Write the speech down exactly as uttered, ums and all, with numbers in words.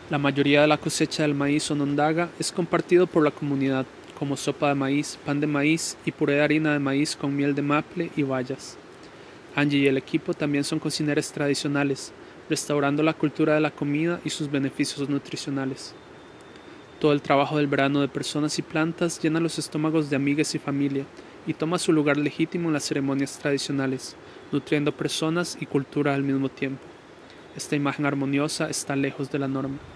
La mayoría de la cosecha del maíz onondaga es compartido por la comunidad, como sopa de maíz, pan de maíz y puré de harina de maíz con miel de maple y bayas. Angie y el equipo también son cocineras tradicionales, restaurando la cultura de la comida y sus beneficios nutricionales. Todo el trabajo del verano de personas y plantas llena los estómagos de amigas y familia y toma su lugar legítimo en las ceremonias tradicionales, nutriendo personas y cultura al mismo tiempo. Esta imagen armoniosa está lejos de la norma.